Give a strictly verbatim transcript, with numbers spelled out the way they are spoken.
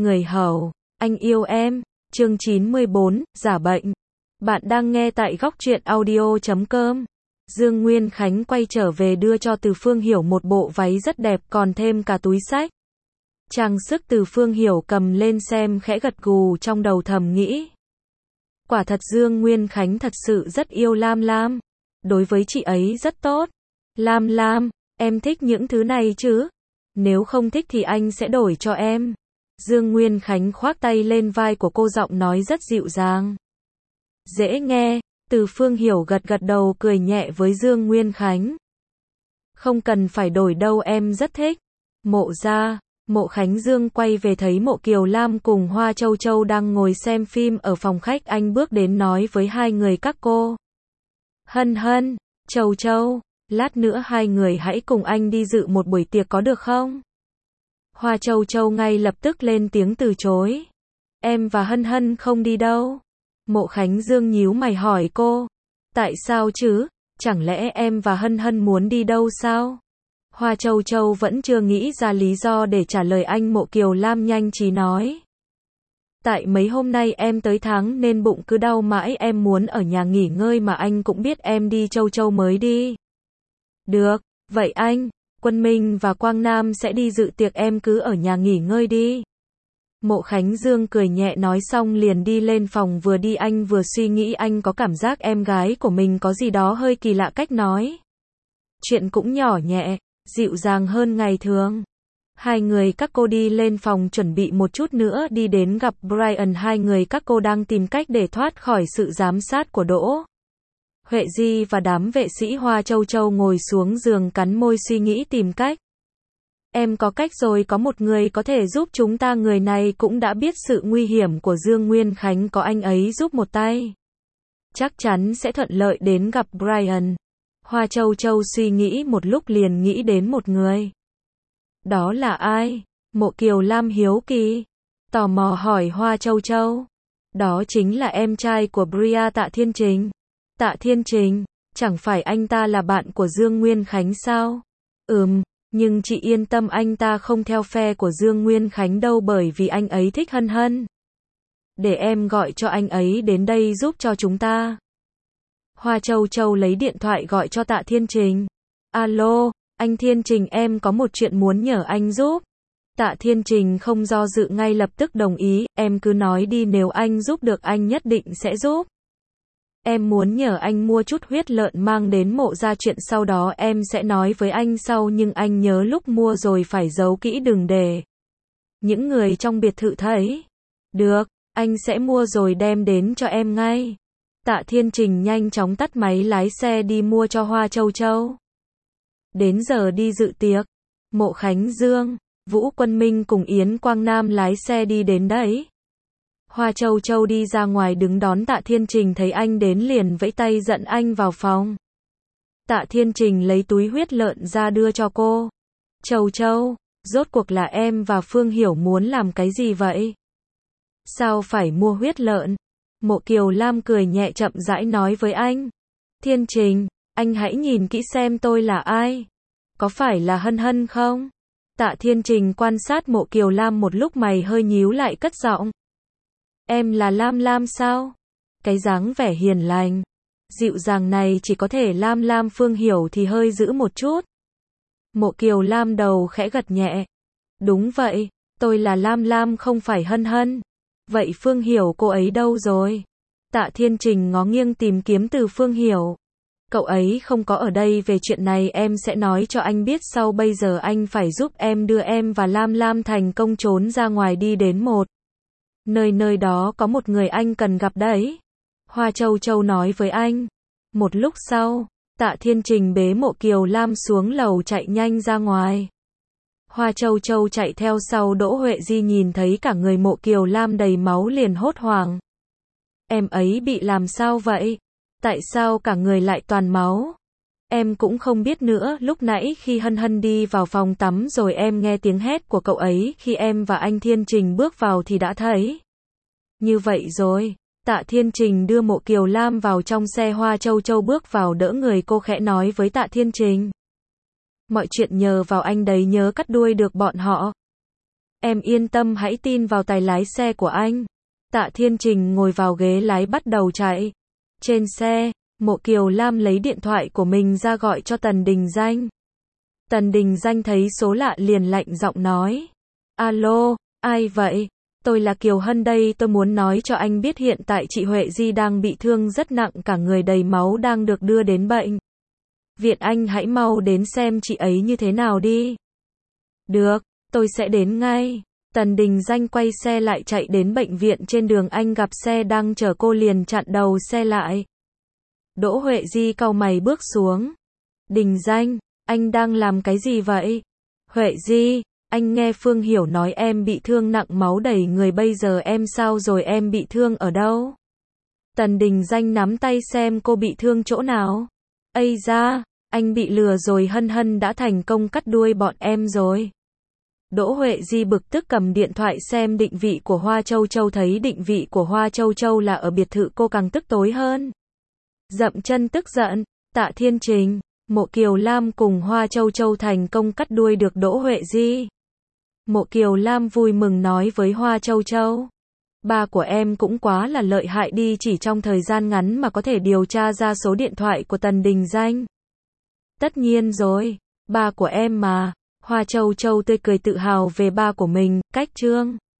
Người hầu, anh yêu em, chương chín mươi bốn, giả bệnh. Bạn đang nghe tại góc truyện audio chấm com. Dương Nguyên Khánh quay trở về đưa cho Từ Phương Hiểu một bộ váy rất đẹp còn thêm cả túi xách. Trang sức Từ Phương Hiểu cầm lên xem khẽ gật gù trong đầu thầm nghĩ. Quả thật Dương Nguyên Khánh thật sự rất yêu Lam Lam. Đối với chị ấy rất tốt. Lam Lam, em thích những thứ này chứ? Nếu không thích thì anh sẽ đổi cho em. Dương Nguyên Khánh khoác tay lên vai của cô, giọng nói rất dịu dàng. Dễ nghe, Từ Phương Hiểu gật gật đầu cười nhẹ với Dương Nguyên Khánh. Không cần phải đổi đâu, em rất thích. Mộ gia, Mộ Khánh Dương quay về thấy Mộ Kiều Lam cùng Hoa Châu Châu đang ngồi xem phim ở phòng khách, anh bước đến nói với hai người các cô. Hân Hân, Châu Châu, lát nữa hai người hãy cùng anh đi dự một buổi tiệc có được không? Hoa Châu Châu ngay lập tức lên tiếng từ chối. Em và Hân Hân không đi đâu. Mộ Khánh Dương nhíu mày hỏi cô. Tại sao chứ? Chẳng lẽ em và Hân Hân muốn đi đâu sao? Hoa Châu Châu vẫn chưa nghĩ ra lý do để trả lời anh. Mộ Kiều Lam nhanh trí nói. Tại mấy hôm nay em tới tháng nên bụng cứ đau mãi, em muốn ở nhà nghỉ ngơi mà anh cũng biết em đi Châu Châu mới đi. Được, vậy anh, Quân Minh và Quang Nam sẽ đi dự tiệc, em cứ ở nhà nghỉ ngơi đi. Mộ Khánh Dương cười nhẹ nói xong liền đi lên phòng, vừa đi anh vừa suy nghĩ, anh có cảm giác em gái của mình có gì đó hơi kỳ lạ, cách nói chuyện cũng nhỏ nhẹ, dịu dàng hơn ngày thường. Hai người các cô đi lên phòng chuẩn bị một chút nữa đi đến gặp Brian. Hai người các cô đang tìm cách để thoát khỏi sự giám sát của Đỗ Huệ Di và đám vệ sĩ. Hoa Châu Châu ngồi xuống giường cắn môi suy nghĩ tìm cách. Em có cách rồi, có một người có thể giúp chúng ta, người này cũng đã biết sự nguy hiểm của Dương Nguyên Khánh, có anh ấy giúp một tay, chắc chắn sẽ thuận lợi đến gặp Brian. Hoa Châu Châu suy nghĩ một lúc liền nghĩ đến một người. Đó là ai? Mộ Kiều Lam hiếu kỳ, tò mò hỏi Hoa Châu Châu. Đó chính là em trai của Bria, Tạ Thiên Trình. Tạ Thiên Trình, chẳng phải anh ta là bạn của Dương Nguyên Khánh sao? Ừm, nhưng chị yên tâm, anh ta không theo phe của Dương Nguyên Khánh đâu, bởi vì anh ấy thích Hân Hân. Để em gọi cho anh ấy đến đây giúp cho chúng ta. Hoa Châu Châu lấy điện thoại gọi cho Tạ Thiên Trình. Alo, anh Thiên Trình, em có một chuyện muốn nhờ anh giúp. Tạ Thiên Trình không do dự ngay lập tức đồng ý, em cứ nói đi, nếu anh giúp được anh nhất định sẽ giúp. Em muốn nhờ anh mua chút huyết lợn mang đến mộ gia, chuyện sau đó em sẽ nói với anh sau, nhưng anh nhớ lúc mua rồi phải giấu kỹ, đừng để những người trong biệt thự thấy. Được, anh sẽ mua rồi đem đến cho em ngay. Tạ Thiên Trình nhanh chóng tắt máy lái xe đi mua cho Hoa Châu Châu. Đến giờ đi dự tiệc, Mộ Khánh Dương, Vũ Quân Minh cùng Yến Quang Nam lái xe đi đến đấy. Hoa Châu Châu đi ra ngoài đứng đón Tạ Thiên Trình, thấy anh đến liền vẫy tay dẫn anh vào phòng. Tạ Thiên Trình lấy túi huyết lợn ra đưa cho cô. Châu Châu, rốt cuộc là em và Phương Hiểu muốn làm cái gì vậy? Sao phải mua huyết lợn? Mộ Kiều Lam cười nhẹ chậm rãi nói với anh. Thiên Trình, anh hãy nhìn kỹ xem tôi là ai. Có phải là Hân Hân không? Tạ Thiên Trình quan sát Mộ Kiều Lam một lúc, mày hơi nhíu lại cất giọng. Em là Lam Lam sao? Cái dáng vẻ hiền lành, dịu dàng này chỉ có thể Lam Lam. Phương Hiểu thì hơi giữ một chút. Mộ Kiều Lam đầu khẽ gật nhẹ. Đúng vậy, tôi là Lam Lam, không phải Hân Hân. Vậy Phương Hiểu cô ấy đâu rồi? Tạ Thiên Trình ngó nghiêng tìm kiếm từ Phương Hiểu. Cậu ấy không có ở đây, về chuyện này em sẽ nói cho anh biết sau, bây giờ anh phải giúp em đưa em và Lam Lam thành công trốn ra ngoài, đi đến một nơi, nơi đó có một người anh cần gặp đấy. Hoa Châu Châu nói với anh. Một lúc sau, Tạ Thiên Trình bế Mộ Kiều Lam xuống lầu chạy nhanh ra ngoài. Hoa Châu Châu chạy theo sau. Đỗ Huệ Di nhìn thấy cả người Mộ Kiều Lam đầy máu liền hốt hoảng. Em ấy bị làm sao vậy? Tại sao cả người lại toàn máu? Em cũng không biết nữa, lúc nãy khi Hân Hân đi vào phòng tắm rồi em nghe tiếng hét của cậu ấy, khi em và anh Thiên Trình bước vào thì đã thấy. Như vậy rồi, Tạ Thiên Trình đưa Mộ Kiều Lam vào trong xe. Hoa Châu Châu bước vào đỡ người cô, khẽ nói với Tạ Thiên Trình. Mọi chuyện nhờ vào anh đấy, nhớ cắt đuôi được bọn họ. Em yên tâm hãy tin vào tài lái xe của anh. Tạ Thiên Trình ngồi vào ghế lái bắt đầu chạy. Trên xe, Mộ Kiều Lam lấy điện thoại của mình ra gọi cho Tần Đình Danh. Tần Đình Danh thấy số lạ liền lạnh giọng nói. Alo, ai vậy? Tôi là Kiều Hân đây, tôi muốn nói cho anh biết hiện tại chị Huệ Di đang bị thương rất nặng, cả người đầy máu đang được đưa đến bệnh viện, anh hãy mau đến xem chị ấy như thế nào đi. Được, tôi sẽ đến ngay. Tần Đình Danh quay xe lại chạy đến bệnh viện, trên đường anh gặp xe đang chở cô liền chặn đầu xe lại. Đỗ Huệ Di cau mày bước xuống. Đình Danh, anh đang làm cái gì vậy? Huệ Di, anh nghe Phương Hiểu nói em bị thương nặng, máu đầy người, bây giờ em sao rồi, em bị thương ở đâu? Tần Đình Danh nắm tay xem cô bị thương chỗ nào. Ây da, anh bị lừa rồi, Hân Hân đã thành công cắt đuôi bọn em rồi. Đỗ Huệ Di bực tức cầm điện thoại xem định vị của Hoa Châu Châu, thấy định vị của Hoa Châu Châu là ở biệt thự, cô càng tức tối hơn. Dậm chân tức giận, Tạ Thiên Trình, Mộ Kiều Lam cùng Hoa Châu Châu thành công cắt đuôi được Đỗ Huệ Di. Mộ Kiều Lam vui mừng nói với Hoa Châu Châu. Ba của em cũng quá là lợi hại đi, chỉ trong thời gian ngắn mà có thể điều tra ra số điện thoại của Tần Đình Danh. Tất nhiên rồi, ba của em mà. Hoa Châu Châu tươi cười tự hào về ba của mình. Cách chương